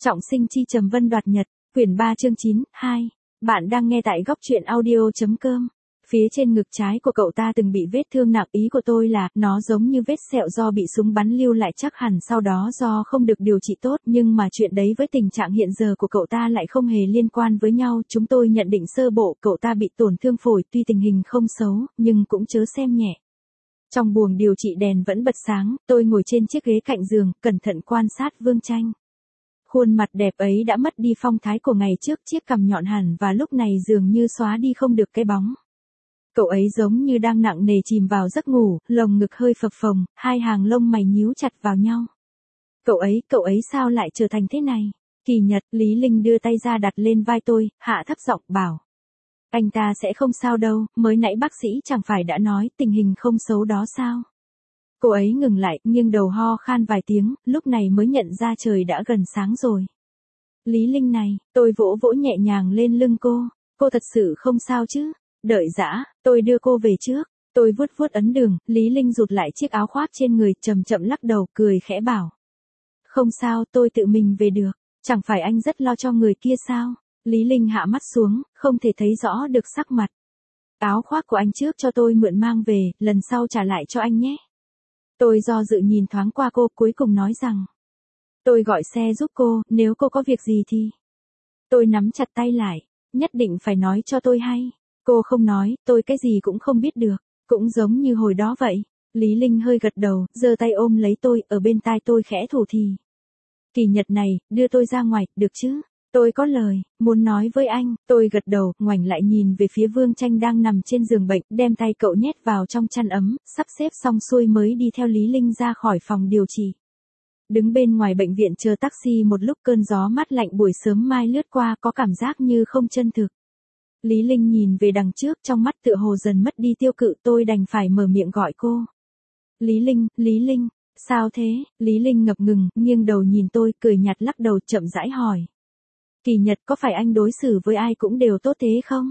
Trọng sinh chi trầm vân đoạt nhật, quyển 3 chương 9, 2. Bạn đang nghe tại góc truyện audio.com. Phía trên ngực trái của cậu ta từng bị vết thương nặng, ý của tôi là, nó giống như vết sẹo do bị súng bắn lưu lại, chắc hẳn sau đó do không được điều trị tốt, nhưng mà chuyện đấy với tình trạng hiện giờ của cậu ta lại không hề liên quan với nhau. Chúng tôi nhận định sơ bộ, cậu ta bị tổn thương phổi, tuy tình hình không xấu, nhưng cũng chớ xem nhẹ. Trong buồng điều trị đèn vẫn bật sáng, tôi ngồi trên chiếc ghế cạnh giường, cẩn thận quan sát Vương Tranh. Khuôn mặt đẹp ấy đã mất đi phong thái của ngày trước, chiếc cằm nhọn hẳn và lúc này dường như xóa đi không được cái bóng. Cậu ấy giống như đang nặng nề chìm vào giấc ngủ, lồng ngực hơi phập phồng, hai hàng lông mày nhíu chặt vào nhau. Cậu ấy sao lại trở thành thế này? Kỳ Nhật, Lý Linh đưa tay ra đặt lên vai tôi, hạ thấp giọng bảo. Anh ta sẽ không sao đâu, mới nãy bác sĩ chẳng phải đã nói tình hình không xấu đó sao? Cô ấy ngừng lại, nghiêng đầu ho khan vài tiếng, lúc này mới nhận ra trời đã gần sáng rồi. Lý Linh này, tôi vỗ vỗ nhẹ nhàng lên lưng cô thật sự không sao chứ? Đợi dã, tôi đưa cô về trước. Tôi vuốt vuốt ấn đường, Lý Linh rụt lại chiếc áo khoác trên người, chậm chậm lắc đầu, cười khẽ bảo. Không sao, tôi tự mình về được, chẳng phải anh rất lo cho người kia sao? Lý Linh hạ mắt xuống, không thể thấy rõ được sắc mặt. Áo khoác của anh trước cho tôi mượn mang về, lần sau trả lại cho anh nhé. Tôi do dự nhìn thoáng qua cô, cuối cùng nói rằng. Tôi gọi xe giúp cô, nếu cô có việc gì thì. Tôi nắm chặt tay lại, nhất định phải nói cho tôi hay. Cô không nói, tôi cái gì cũng không biết được, cũng giống như hồi đó vậy. Lý Linh hơi gật đầu, giơ tay ôm lấy tôi, ở bên tai tôi khẽ thủ thì. Kỳ Nhật này, đưa tôi ra ngoài, được chứ? Tôi có lời, muốn nói với anh. Tôi gật đầu, ngoảnh lại nhìn về phía Vương Tranh đang nằm trên giường bệnh, đem tay cậu nhét vào trong chăn ấm, sắp xếp xong xuôi mới đi theo Lý Linh ra khỏi phòng điều trị. Đứng bên ngoài bệnh viện chờ taxi một lúc, cơn gió mát lạnh buổi sớm mai lướt qua, có cảm giác như không chân thực. Lý Linh nhìn về đằng trước, trong mắt tựa hồ dần mất đi tiêu cự, tôi đành phải mở miệng gọi cô. Lý Linh, sao thế? Lý Linh ngập ngừng, nghiêng đầu nhìn tôi, cười nhạt lắc đầu, chậm rãi hỏi. Kỳ Nhật, có phải anh đối xử với ai cũng đều tốt thế không?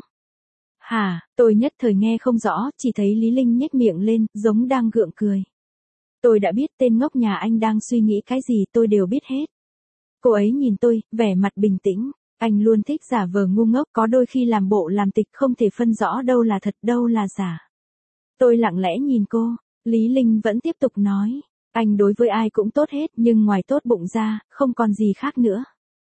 Hả, tôi nhất thời nghe không rõ, chỉ thấy Lý Linh nhếch miệng lên, giống đang gượng cười. Tôi đã biết tên ngốc nhà anh đang suy nghĩ cái gì, tôi đều biết hết. Cô ấy nhìn tôi, vẻ mặt bình tĩnh. Anh luôn thích giả vờ ngu ngốc, có đôi khi làm bộ làm tịch, không thể phân rõ đâu là thật, đâu là giả. Tôi lặng lẽ nhìn cô, Lý Linh vẫn tiếp tục nói. Anh đối với ai cũng tốt hết, nhưng ngoài tốt bụng ra, không còn gì khác nữa.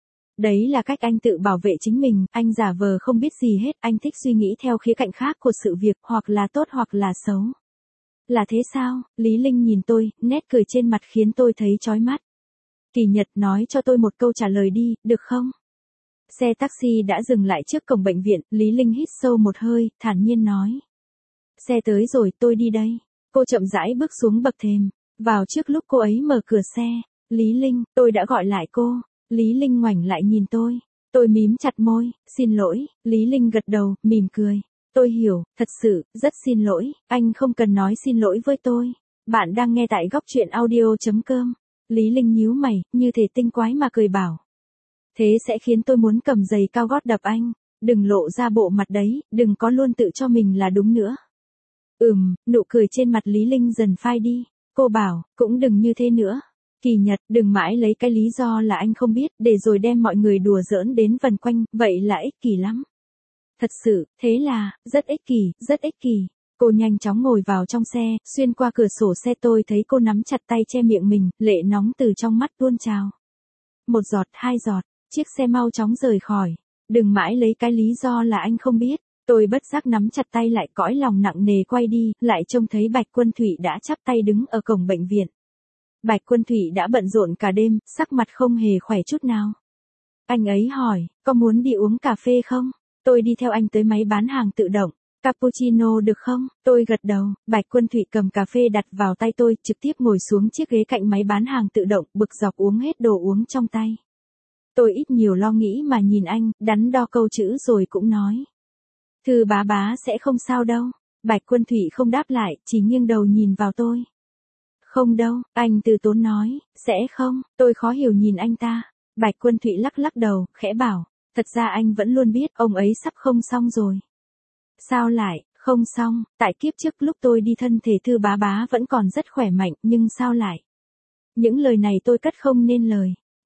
Đấy là cách anh tự bảo vệ chính mình, anh giả vờ không biết gì hết, anh thích suy nghĩ theo khía cạnh khác của sự việc, hoặc là tốt hoặc là xấu. Là thế sao? Lý Linh nhìn tôi, nét cười trên mặt khiến tôi thấy chói mắt. Kỳ Nhật, nói cho tôi một câu trả lời đi, được không? Xe taxi đã dừng lại trước cổng bệnh viện, Lý Linh hít sâu một hơi, thản nhiên nói. Xe tới rồi, tôi đi đây. Cô chậm rãi bước xuống bậc thềm, vào trước lúc cô ấy mở cửa xe. Lý Linh, tôi đã gọi lại cô. Lý Linh ngoảnh lại nhìn tôi mím chặt môi, xin lỗi. Lý Linh gật đầu, mỉm cười. Tôi hiểu, thật sự, rất xin lỗi, anh không cần nói xin lỗi với tôi. Bạn đang nghe tại góc truyện audio.com. Lý Linh nhíu mày, như thể tinh quái mà cười bảo. Thế sẽ khiến tôi muốn cầm giày cao gót đập anh. Đừng lộ ra bộ mặt đấy, đừng có luôn tự cho mình là đúng nữa. Nụ cười trên mặt Lý Linh dần phai đi. Cô bảo, cũng đừng như thế nữa. Kỳ Nhật, đừng mãi lấy cái lý do là anh không biết, để rồi đem mọi người đùa giỡn đến vần quanh, vậy là ích kỷ lắm. Thật sự, thế là, rất ích kỷ, rất ích kỷ. Cô nhanh chóng ngồi vào trong xe, xuyên qua cửa sổ xe tôi thấy cô nắm chặt tay che miệng mình, lệ nóng từ trong mắt tuôn trào. Một giọt, hai giọt, chiếc xe mau chóng rời khỏi. Đừng mãi lấy cái lý do là anh không biết. Tôi bất giác nắm chặt tay lại, cõi lòng nặng nề quay đi, lại trông thấy Bạch Quân Thụy đã chắp tay đứng ở cổng bệnh viện. Bạch Quân Thụy đã bận rộn cả đêm, sắc mặt không hề khỏe chút nào. Anh ấy hỏi, có muốn đi uống cà phê không? Tôi đi theo anh tới máy bán hàng tự động. Cappuccino được không? Tôi gật đầu, Bạch Quân Thụy cầm cà phê đặt vào tay tôi, trực tiếp ngồi xuống chiếc ghế cạnh máy bán hàng tự động, bực dọc uống hết đồ uống trong tay. Tôi ít nhiều lo nghĩ mà nhìn anh, đắn đo câu chữ rồi cũng nói. Thư bá sẽ không sao đâu. Bạch Quân Thụy không đáp lại, chỉ nghiêng đầu nhìn vào tôi. Không đâu, anh từ tốn nói, sẽ không, tôi khó hiểu nhìn anh ta. Bạch Quân Thụy lắc đầu, khẽ bảo, thật ra anh vẫn luôn biết ông ấy sắp không xong rồi. Sao lại, không xong, tại kiếp trước lúc tôi đi thân thể Thư bá vẫn còn rất khỏe mạnh, nhưng sao lại? Những lời này tôi cất không nên lời.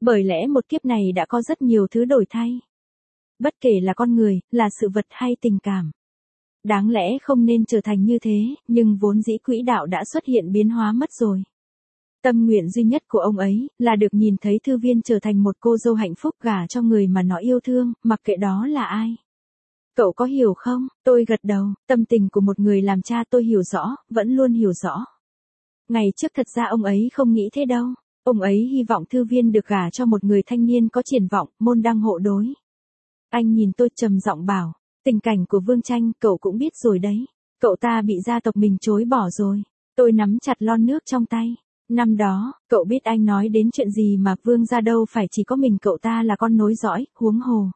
Bởi lẽ một kiếp này đã có rất nhiều thứ đổi thay. Bất kể là con người, là sự vật hay tình cảm. Đáng lẽ không nên trở thành như thế, nhưng vốn dĩ quỹ đạo đã xuất hiện biến hóa mất rồi. Tâm nguyện duy nhất của ông ấy là được nhìn thấy Thư Viên trở thành một cô dâu hạnh phúc gả cho người mà nó yêu thương, mặc kệ đó là ai. Cậu có hiểu không? Tôi gật đầu, tâm tình của một người làm cha tôi hiểu rõ, vẫn luôn hiểu rõ. Ngày trước thật ra ông ấy không nghĩ thế đâu. Ông ấy hy vọng Thư Viên được gả cho một người thanh niên có triển vọng, môn đăng hộ đối. Anh nhìn tôi trầm giọng bảo, tình cảnh của Vương Tranh cậu cũng biết rồi đấy. Cậu ta bị gia tộc mình chối bỏ rồi. Tôi nắm chặt lon nước trong tay. Năm đó, cậu biết anh nói đến chuyện gì mà Vương gia đâu phải chỉ có mình cậu ta là con nối dõi, huống hồ.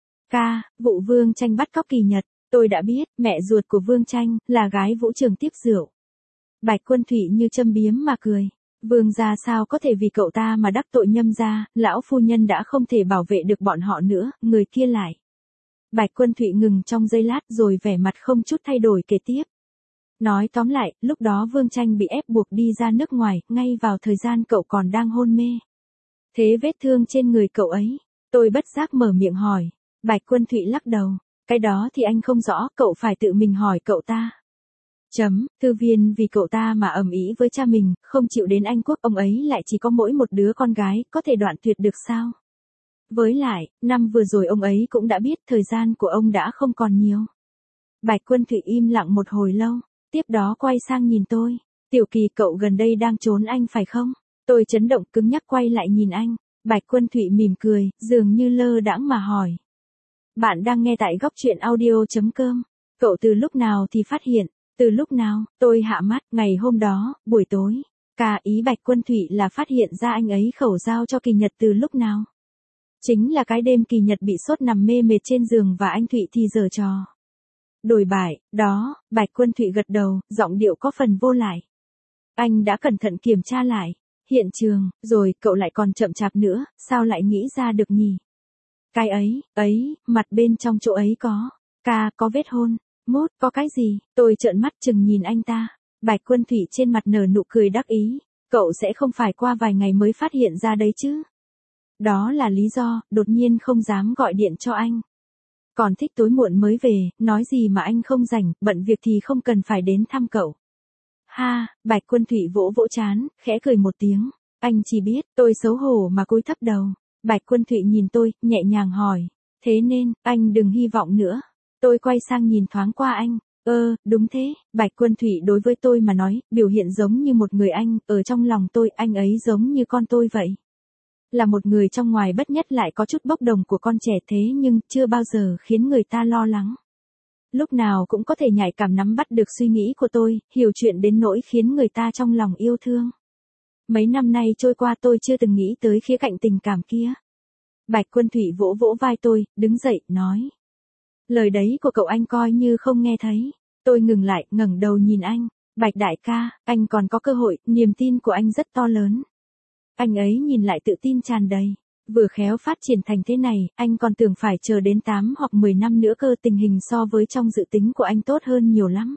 Vụ Vương Tranh bắt cóc Kỳ Nhật, tôi đã biết, mẹ ruột của Vương Tranh là gái Vũ Trường tiếp rượu. Bạch Quân Thụy như châm biếm mà cười. Vương gia sao có thể vì cậu ta mà đắc tội Nhâm gia, lão phu nhân đã không thể bảo vệ được bọn họ nữa, người kia lại. Bạch Quân Thụy ngừng trong giây lát rồi vẻ mặt không chút thay đổi kể tiếp. Nói tóm lại, lúc đó Vương Tranh bị ép buộc đi ra nước ngoài, ngay vào thời gian cậu còn đang hôn mê. Thế vết thương trên người cậu ấy, tôi bất giác mở miệng hỏi. Bạch Quân Thụy lắc đầu, cái đó thì anh không rõ, cậu phải tự mình hỏi cậu ta. Thư Viên vì cậu ta mà ầm ĩ với cha mình, không chịu đến Anh Quốc, ông ấy lại chỉ có mỗi một đứa con gái, có thể đoạn tuyệt được sao? Với lại, năm vừa rồi ông ấy cũng đã biết thời gian của ông đã không còn nhiều. Bạch Quân Thụy im lặng một hồi lâu, tiếp đó quay sang nhìn tôi. Tiểu Kỳ, cậu gần đây đang trốn anh phải không? Tôi chấn động cứng nhắc quay lại nhìn anh. Bạch Quân Thụy mỉm cười, dường như lơ đãng mà hỏi. Bạn đang nghe tại góc truyện audio.com. Cậu từ lúc nào thì phát hiện? Từ lúc nào? Tôi hạ mắt, ngày hôm đó, buổi tối. Ý Bạch Quân Thụy là phát hiện ra anh ấy khẩu giao cho Kỳ Nhật từ lúc nào? Chính là cái đêm Kỳ Nhật bị sốt nằm mê mệt trên giường và anh Thụy thì giở trò. Đổi bại, đó, Bạch Quân Thụy gật đầu, giọng điệu có phần vô lại. Anh đã cẩn thận kiểm tra lại hiện trường, rồi cậu lại còn chậm chạp nữa, sao lại nghĩ ra được nhỉ? Cái ấy, mặt bên trong chỗ ấy có vết hôn. Mốt, có cái gì? Tôi trợn mắt chừng nhìn anh ta. Bạch Quân Thụy trên mặt nở nụ cười đắc ý. Cậu sẽ không phải qua vài ngày mới phát hiện ra đấy chứ? Đó là lý do, đột nhiên không dám gọi điện cho anh. Còn thích tối muộn mới về, nói gì mà anh không rảnh, bận việc thì không cần phải đến thăm cậu. Bạch Quân Thụy vỗ vỗ trán, khẽ cười một tiếng. Anh chỉ biết, tôi xấu hổ mà cúi thấp đầu. Bạch Quân Thụy nhìn tôi, nhẹ nhàng hỏi. Thế nên, anh đừng hy vọng nữa. Tôi quay sang nhìn thoáng qua anh. Đúng thế, Bạch Quân Thụy đối với tôi mà nói, biểu hiện giống như một người anh, ở trong lòng tôi, anh ấy giống như con tôi vậy. Là một người trong ngoài bất nhất lại có chút bốc đồng của con trẻ thế nhưng chưa bao giờ khiến người ta lo lắng. Lúc nào cũng có thể nhạy cảm nắm bắt được suy nghĩ của tôi, hiểu chuyện đến nỗi khiến người ta trong lòng yêu thương. Mấy năm nay trôi qua tôi chưa từng nghĩ tới khía cạnh tình cảm kia. Bạch Quân Thụy vỗ vỗ vai tôi, đứng dậy, nói. Lời đấy của cậu anh coi như không nghe thấy. Tôi ngừng lại, ngẩng đầu nhìn anh. Bạch đại ca, anh còn có cơ hội, niềm tin của anh rất to lớn. Anh ấy nhìn lại tự tin tràn đầy. Vừa khéo phát triển thành thế này, anh còn tưởng phải chờ đến 8 hoặc 10 năm nữa cơ, tình hình so với trong dự tính của anh tốt hơn nhiều lắm.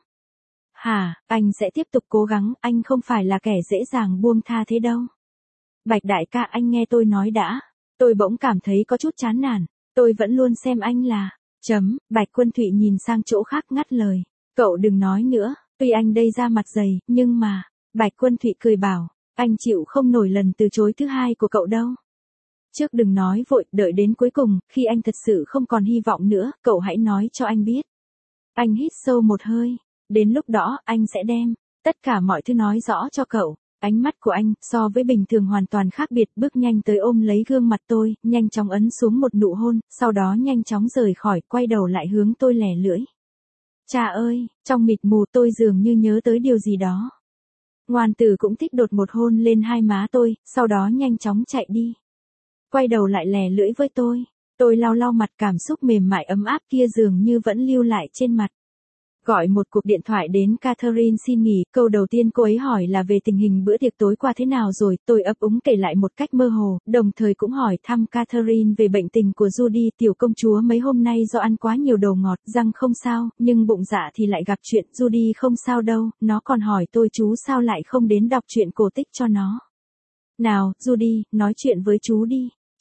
Anh sẽ tiếp tục cố gắng, anh không phải là kẻ dễ dàng buông tha thế đâu. Bạch đại ca, anh nghe tôi nói đã. Tôi bỗng cảm thấy có chút chán nản. Tôi vẫn luôn xem anh là... Bạch Quân Thụy nhìn sang chỗ khác ngắt lời. Cậu đừng nói nữa, tuy anh đây ra mặt dày, nhưng mà... Bạch Quân Thụy cười bảo, anh chịu không nổi lần từ chối thứ hai của cậu đâu. Trước đừng nói vội, đợi đến cuối cùng, khi anh thật sự không còn hy vọng nữa, cậu hãy nói cho anh biết. Anh hít sâu một hơi. Đến lúc đó, anh sẽ đem tất cả mọi thứ nói rõ cho cậu. Ánh mắt của anh, so với bình thường hoàn toàn khác biệt, bước nhanh tới ôm lấy gương mặt tôi, nhanh chóng ấn xuống một nụ hôn, sau đó nhanh chóng rời khỏi, quay đầu lại hướng tôi lẻ lưỡi. Cha ơi, trong mịt mù tôi dường như nhớ tới điều gì đó. Ngoan Tử cũng thích đột một hôn lên hai má tôi, sau đó nhanh chóng chạy đi. Quay đầu lại lẻ lưỡi với tôi. Tôi lau lau mặt, cảm xúc mềm mại ấm áp kia dường như vẫn lưu lại trên mặt. Gọi một cuộc điện thoại đến Catherine xin nghỉ, câu đầu tiên cô ấy hỏi là về tình hình bữa tiệc tối qua thế nào rồi, tôi ấp úng kể lại một cách mơ hồ, đồng thời cũng hỏi thăm Catherine về bệnh tình của Judy, tiểu công chúa mấy hôm nay do ăn quá nhiều đồ ngọt, răng không sao, nhưng bụng dạ thì lại gặp chuyện, Judy không sao đâu, nó còn hỏi tôi chú sao lại không đến đọc truyện cổ tích cho nó. Nào, Judy, nói chuyện với chú đi.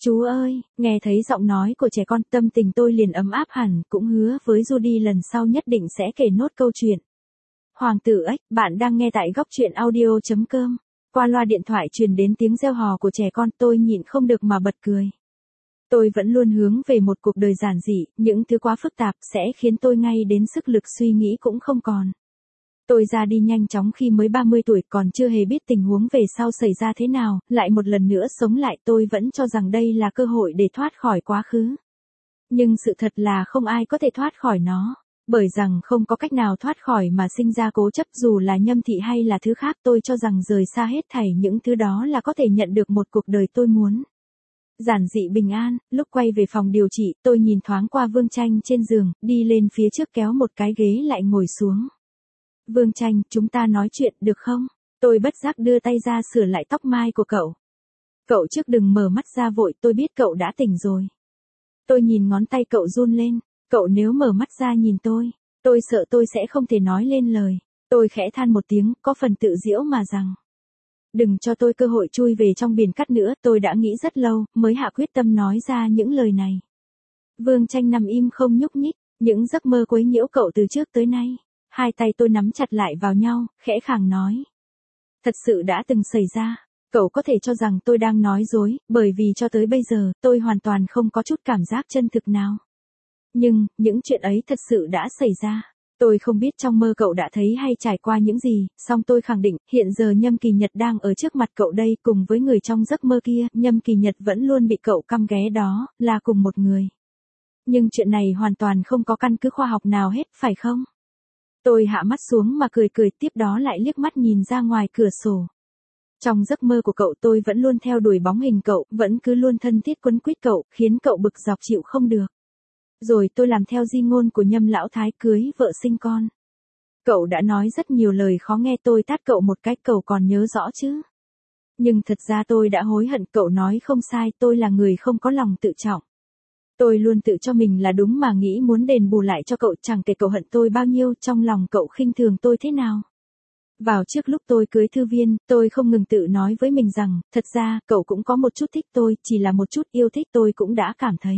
Chú ơi, nghe thấy giọng nói của trẻ con tâm tình tôi liền ấm áp hẳn, cũng hứa với Judy lần sau nhất định sẽ kể nốt câu chuyện. Hoàng tử ếch, bạn đang nghe tại góc truyện audio.com. Qua loa điện thoại truyền đến tiếng reo hò của trẻ con, tôi nhịn không được mà bật cười. Tôi vẫn luôn hướng về một cuộc đời giản dị, những thứ quá phức tạp sẽ khiến tôi ngay đến sức lực suy nghĩ cũng không còn. Tôi ra đi nhanh chóng khi mới 30 tuổi, còn chưa hề biết tình huống về sau xảy ra thế nào, lại một lần nữa sống lại. Tôi vẫn cho rằng đây là cơ hội để thoát khỏi quá khứ. Nhưng sự thật là không ai có thể thoát khỏi nó. Bởi rằng không có cách nào thoát khỏi mà sinh ra cố chấp, dù là Nhâm Thị hay là thứ khác. Tôi cho rằng rời xa hết thảy những thứ đó là có thể nhận được một cuộc đời tôi muốn. Giản dị bình an. Lúc quay về phòng điều trị, tôi nhìn thoáng qua Vương Tranh trên giường, đi lên phía trước kéo một cái ghế lại ngồi xuống. Vương Tranh, chúng ta nói chuyện được không? Tôi bất giác đưa tay ra sửa lại tóc mai của cậu. Cậu trước đừng mở mắt ra vội, tôi biết cậu đã tỉnh rồi. Tôi nhìn ngón tay cậu run lên. Cậu nếu mở mắt ra nhìn tôi sợ tôi sẽ không thể nói lên lời. Tôi khẽ than một tiếng, có phần tự giễu mà rằng. Đừng cho tôi cơ hội chui về trong biển cát nữa, tôi đã nghĩ rất lâu, mới hạ quyết tâm nói ra những lời này. Vương Tranh nằm im không nhúc nhích, những giấc mơ quấy nhiễu cậu từ trước tới nay. Hai tay tôi nắm chặt lại vào nhau, khẽ khàng nói. Thật sự đã từng xảy ra. Cậu có thể cho rằng tôi đang nói dối, bởi vì cho tới bây giờ, tôi hoàn toàn không có chút cảm giác chân thực nào. Nhưng, những chuyện ấy thật sự đã xảy ra. Tôi không biết trong mơ cậu đã thấy hay trải qua những gì, song tôi khẳng định, hiện giờ Nhâm Kỳ Nhật đang ở trước mặt cậu đây, cùng với người trong giấc mơ kia, Nhâm Kỳ Nhật vẫn luôn bị cậu căm ghé đó, là cùng một người. Nhưng chuyện này hoàn toàn không có căn cứ khoa học nào hết, phải không? Tôi hạ mắt xuống mà cười cười, tiếp đó lại liếc mắt nhìn ra ngoài cửa sổ. Trong giấc mơ của cậu tôi vẫn luôn theo đuổi bóng hình cậu, vẫn cứ luôn thân thiết quấn quýt cậu, khiến cậu bực dọc chịu không được. Rồi tôi làm theo di ngôn của Nhâm lão thái, cưới vợ sinh con. Cậu đã nói rất nhiều lời khó nghe, tôi tát cậu một cái, cậu còn nhớ rõ chứ? Nhưng thật ra tôi đã hối hận, cậu nói không sai, tôi là người không có lòng tự trọng. Tôi luôn tự cho mình là đúng mà nghĩ muốn đền bù lại cho cậu, chẳng kể cậu hận tôi bao nhiêu, trong lòng cậu khinh thường tôi thế nào. Vào trước lúc tôi cưới Thư Viên, tôi không ngừng tự nói với mình rằng, thật ra, cậu cũng có một chút thích tôi, chỉ là một chút yêu thích tôi cũng đã cảm thấy.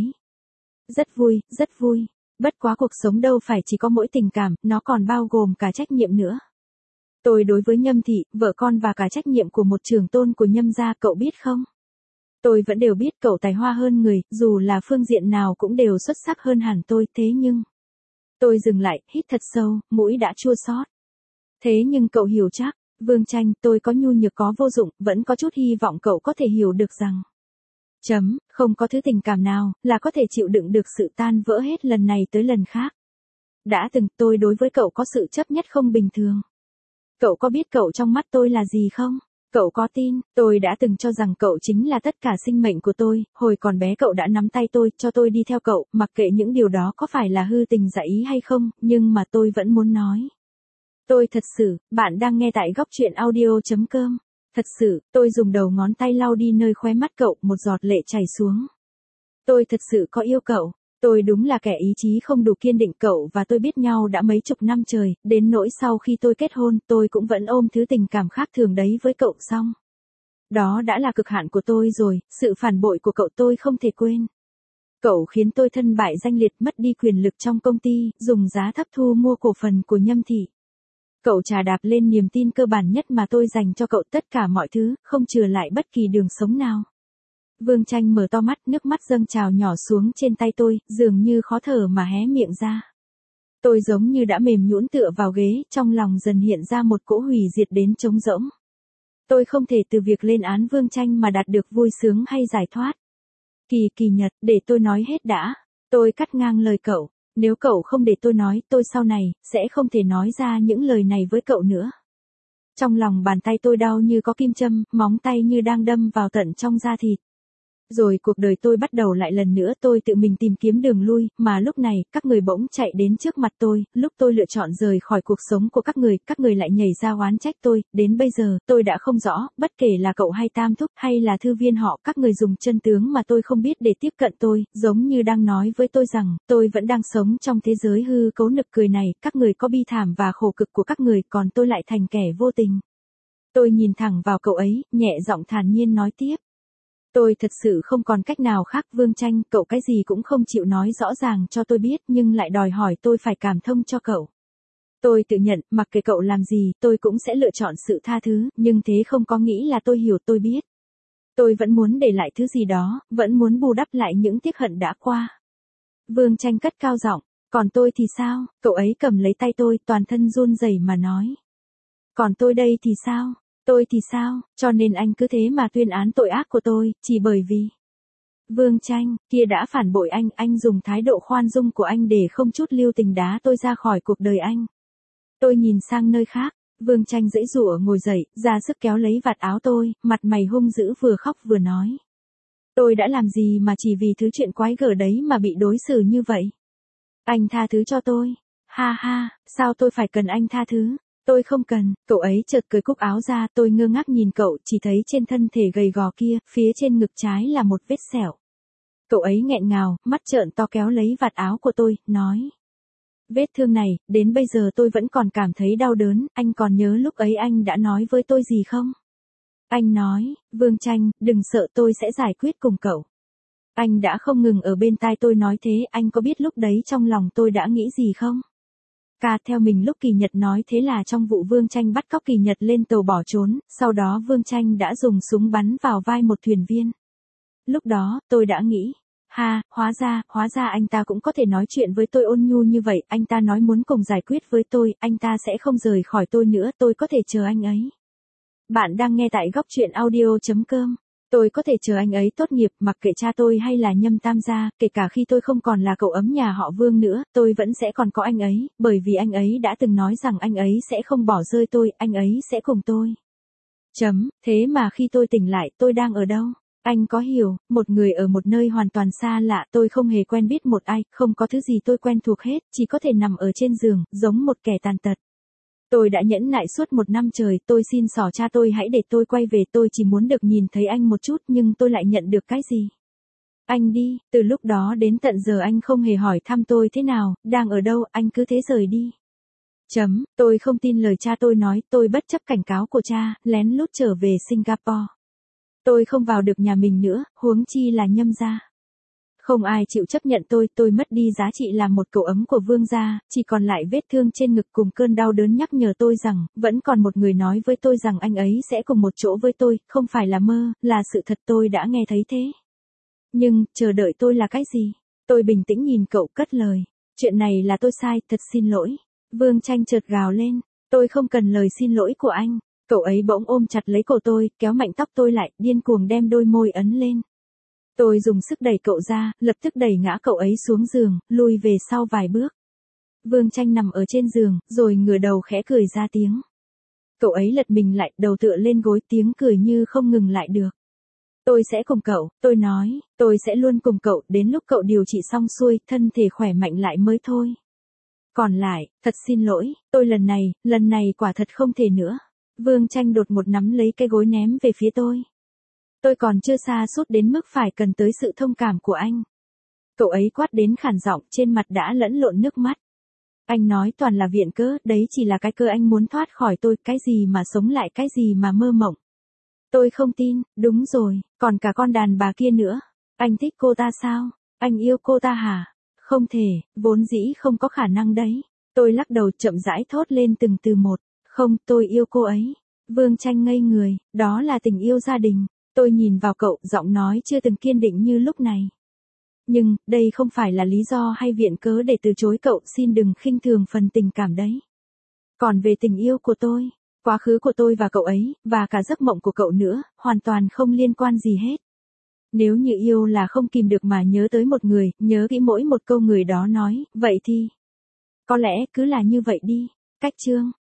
Rất vui, rất vui. Bất quá cuộc sống đâu phải chỉ có mỗi tình cảm, nó còn bao gồm cả trách nhiệm nữa. Tôi đối với Nhâm Thị, vợ con và cả trách nhiệm của một trưởng tôn của Nhâm gia, cậu biết không? Tôi vẫn đều biết cậu tài hoa hơn người, dù là phương diện nào cũng đều xuất sắc hơn hẳn tôi, thế nhưng... Tôi dừng lại, hít thật sâu, mũi đã chua xót. Thế nhưng cậu hiểu chắc, Vương Tranh, tôi có nhu nhược có vô dụng, vẫn có chút hy vọng cậu có thể hiểu được rằng... Không có thứ tình cảm nào, là có thể chịu đựng được sự tan vỡ hết lần này tới lần khác. Đã từng, tôi đối với cậu có sự chấp nhất không bình thường. Cậu có biết cậu trong mắt tôi là gì không? Cậu có tin, tôi đã từng cho rằng cậu chính là tất cả sinh mệnh của tôi, hồi còn bé cậu đã nắm tay tôi, cho tôi đi theo cậu, mặc kệ những điều đó có phải là hư tình giả ý hay không, nhưng mà tôi vẫn muốn nói. Tôi thật sự, bạn đang nghe tại góc truyện audio.com. Thật sự, tôi dùng đầu ngón tay lau đi nơi khóe mắt cậu, một giọt lệ chảy xuống. Tôi thật sự có yêu cậu. Tôi đúng là kẻ ý chí không đủ kiên định, cậu và tôi biết nhau đã mấy chục năm trời, đến nỗi sau khi tôi kết hôn, tôi cũng vẫn ôm thứ tình cảm khác thường đấy với cậu xong. Đó đã là cực hạn của tôi rồi, sự phản bội của cậu tôi không thể quên. Cậu khiến tôi thân bại danh liệt, mất đi quyền lực trong công ty, dùng giá thấp thu mua cổ phần của Nhâm Thị. Cậu trà đạp lên niềm tin cơ bản nhất mà tôi dành cho cậu, tất cả mọi thứ, không chừa lại bất kỳ đường sống nào. Vương Tranh mở to mắt, nước mắt dâng trào nhỏ xuống trên tay tôi, dường như khó thở mà hé miệng ra. Tôi giống như đã mềm nhũn tựa vào ghế, trong lòng dần hiện ra một cỗ hủy diệt đến trống rỗng. Tôi không thể từ việc lên án Vương Tranh mà đạt được vui sướng hay giải thoát. Kỳ Nhật, để tôi nói hết đã. Tôi cắt ngang lời cậu. Nếu cậu không để tôi nói, tôi sau này, sẽ không thể nói ra những lời này với cậu nữa. Trong lòng bàn tay tôi đau như có kim châm, móng tay như đang đâm vào tận trong da thịt. Rồi cuộc đời tôi bắt đầu lại lần nữa, tôi tự mình tìm kiếm đường lui, mà lúc này, các người bỗng chạy đến trước mặt tôi, lúc tôi lựa chọn rời khỏi cuộc sống của các người lại nhảy ra oán trách tôi, đến bây giờ, tôi đã không rõ, bất kể là cậu hay Tam Thúc, hay là Thư Viên họ, các người dùng chân tướng mà tôi không biết để tiếp cận tôi, giống như đang nói với tôi rằng, tôi vẫn đang sống trong thế giới hư cấu nực cười này, các người có bi thảm và khổ cực của các người, còn tôi lại thành kẻ vô tình. Tôi nhìn thẳng vào cậu ấy, nhẹ giọng thản nhiên nói tiếp. Tôi thật sự không còn cách nào khác Vương Tranh, cậu cái gì cũng không chịu nói rõ ràng cho tôi biết nhưng lại đòi hỏi tôi phải cảm thông cho cậu. Tôi tự nhận, mặc kệ cậu làm gì, tôi cũng sẽ lựa chọn sự tha thứ, nhưng thế không có nghĩ là tôi hiểu tôi biết. Tôi vẫn muốn để lại thứ gì đó, vẫn muốn bù đắp lại những tiếc hận đã qua. Vương Tranh cất cao giọng, còn tôi thì sao? Cậu ấy cầm lấy tay tôi, toàn thân run rẩy mà nói. Còn tôi đây thì sao? Tôi thì sao? Cho nên anh cứ thế mà tuyên án tội ác của tôi, chỉ bởi vì... Vương Tranh, kia đã phản bội anh dùng thái độ khoan dung của anh để không chút lưu tình đá tôi ra khỏi cuộc đời anh. Tôi nhìn sang nơi khác, Vương Tranh giãy giụa ngồi dậy, ra sức kéo lấy vạt áo tôi, mặt mày hung dữ vừa khóc vừa nói. Tôi đã làm gì mà chỉ vì thứ chuyện quái gở đấy mà bị đối xử như vậy? Anh tha thứ cho tôi. Ha ha, sao tôi phải cần anh tha thứ? Tôi không cần, cậu ấy chợt cởi cúc áo ra, tôi ngơ ngác nhìn cậu, chỉ thấy trên thân thể gầy gò kia, phía trên ngực trái là một vết sẹo. Cậu ấy nghẹn ngào, mắt trợn to kéo lấy vạt áo của tôi, nói. Vết thương này, đến bây giờ tôi vẫn còn cảm thấy đau đớn, anh còn nhớ lúc ấy anh đã nói với tôi gì không? Anh nói, Vương Tranh, đừng sợ tôi sẽ giải quyết cùng cậu. Anh đã không ngừng ở bên tai tôi nói thế, anh có biết lúc đấy trong lòng tôi đã nghĩ gì không? Theo mình lúc Kỳ Nhật nói thế là trong vụ Vương Tranh bắt cóc Kỳ Nhật lên tàu bỏ trốn, sau đó Vương Tranh đã dùng súng bắn vào vai một thuyền viên. Lúc đó, tôi đã nghĩ, hóa ra anh ta cũng có thể nói chuyện với tôi ôn nhu như vậy, anh ta nói muốn cùng giải quyết với tôi, anh ta sẽ không rời khỏi tôi nữa, tôi có thể chờ anh ấy. Bạn đang nghe tại góc truyện audio.com. Tôi có thể chờ anh ấy tốt nghiệp, mặc kệ cha tôi hay là Nhâm Tam gia, kể cả khi tôi không còn là cậu ấm nhà họ Vương nữa, tôi vẫn sẽ còn có anh ấy, bởi vì anh ấy đã từng nói rằng anh ấy sẽ không bỏ rơi tôi, anh ấy sẽ cùng tôi. Thế mà khi tôi tỉnh lại, tôi đang ở đâu? Anh có hiểu, một người ở một nơi hoàn toàn xa lạ, tôi không hề quen biết một ai, không có thứ gì tôi quen thuộc hết, chỉ có thể nằm ở trên giường, giống một kẻ tàn tật. Tôi đã nhẫn nại suốt 1 năm trời, tôi xin xỏ cha tôi hãy để tôi quay về, tôi chỉ muốn được nhìn thấy anh một chút nhưng tôi lại nhận được cái gì? Anh đi, từ lúc đó đến tận giờ anh không hề hỏi thăm tôi thế nào, đang ở đâu, anh cứ thế rời đi. Tôi không tin lời cha tôi nói, tôi bất chấp cảnh cáo của cha, lén lút trở về Singapore. Tôi không vào được nhà mình nữa, huống chi là Nhâm gia. Không ai chịu chấp nhận tôi mất đi giá trị làm một cậu ấm của Vương gia, chỉ còn lại vết thương trên ngực cùng cơn đau đớn nhắc nhở tôi rằng, vẫn còn một người nói với tôi rằng anh ấy sẽ cùng một chỗ với tôi, không phải là mơ, là sự thật tôi đã nghe thấy thế. Nhưng, chờ đợi tôi là cái gì? Tôi bình tĩnh nhìn cậu cất lời. Chuyện này là tôi sai, thật xin lỗi. Vương Tranh chợt gào lên, tôi không cần lời xin lỗi của anh. Cậu ấy bỗng ôm chặt lấy cổ tôi, kéo mạnh tóc tôi lại, điên cuồng đem đôi môi ấn lên. Tôi dùng sức đẩy cậu ra, lập tức đẩy ngã cậu ấy xuống giường, lùi về sau vài bước. Vương Tranh nằm ở trên giường, rồi ngửa đầu khẽ cười ra tiếng. Cậu ấy lật mình lại, đầu tựa lên gối, tiếng cười như không ngừng lại được. Tôi sẽ cùng cậu, tôi nói, tôi sẽ luôn cùng cậu, đến lúc cậu điều trị xong xuôi, thân thể khỏe mạnh lại mới thôi. Còn lại, thật xin lỗi, tôi lần này quả thật không thể nữa. Vương Tranh đột một nắm lấy cái gối ném về phía tôi. Tôi còn chưa xa sút đến mức phải cần tới sự thông cảm của anh. Cậu ấy quát đến khản giọng, trên mặt đã lẫn lộn nước mắt. Anh nói toàn là viện cớ, đấy chỉ là cái cơ anh muốn thoát khỏi tôi, cái gì mà sống lại, cái gì mà mơ mộng. Tôi không tin, đúng rồi, còn cả con đàn bà kia nữa. Anh thích cô ta sao? Anh yêu cô ta hả? Không thể, vốn dĩ không có khả năng đấy. Tôi lắc đầu chậm rãi thốt lên từng từ một. Không, tôi yêu cô ấy. Vương Tranh ngây người, đó là tình yêu gia đình. Tôi nhìn vào cậu, giọng nói chưa từng kiên định như lúc này. Nhưng, đây không phải là lý do hay viện cớ để từ chối cậu, xin đừng khinh thường phần tình cảm đấy. Còn về tình yêu của tôi, quá khứ của tôi và cậu ấy, và cả giấc mộng của cậu nữa, hoàn toàn không liên quan gì hết. Nếu như yêu là không kìm được mà nhớ tới một người, nhớ kỹ mỗi một câu người đó nói, vậy thì... Có lẽ cứ là như vậy đi. Cách chương